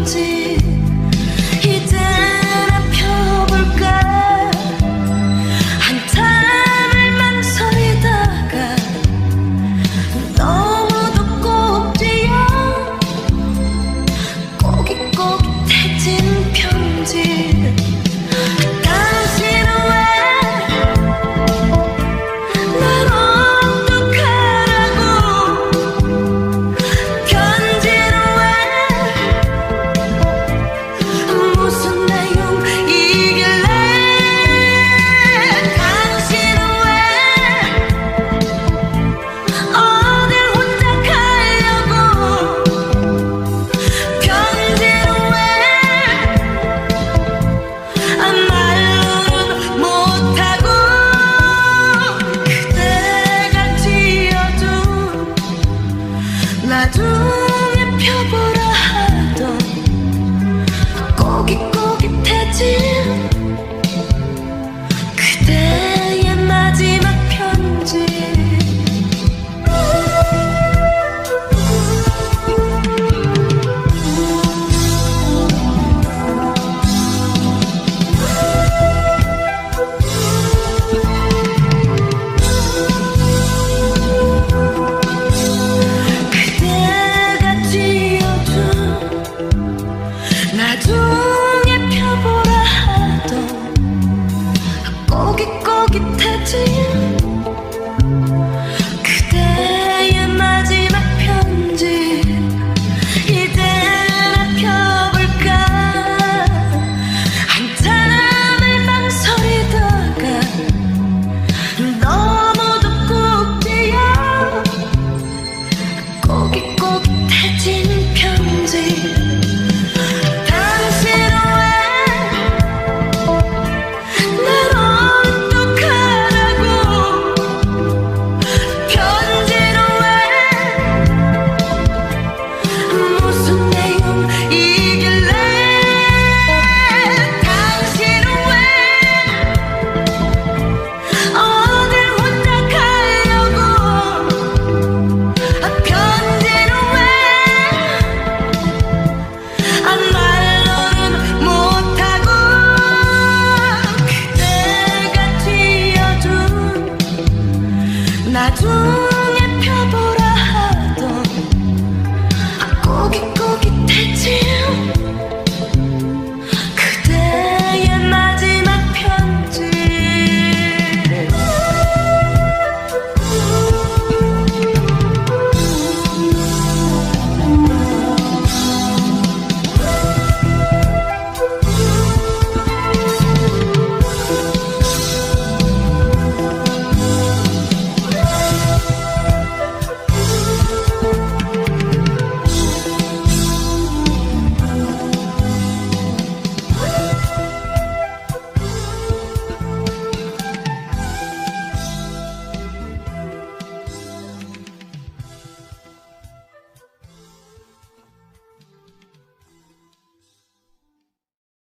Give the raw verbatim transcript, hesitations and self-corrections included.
편지 이제는 펴볼까. 한참을 망설이다가 너무도 꼭지어 꼬깃꼬깃해진 편지. 당신은 왜 날 어떡하라고. 편지는 왜 무슨 내용이길래. 당신은 왜 어딜 혼자 가려고. 편지는 왜 말로는 못하고. 그대가 지어둔 나중에 펴보라 하던 꼬깃꼬깃해진 그대의 마지막 편지. 그대가 지어준 나중에 펴보라 하던 꼬깃꼬깃해진 그대의 마지막 편지. 이제는 펴볼까. 한참을 망설이다가 너무도 꼭지어 꼬깃꼬깃해진 편지. 당신은 왜 날 어떡하라고. 편지는 왜 무슨 내용이길래. 당신은 왜 어딜 혼자 가려고. 편지는 왜 말로는 못하고. 그대가 지어준 나중에 펴보라 하던 꼬깃꼬깃해진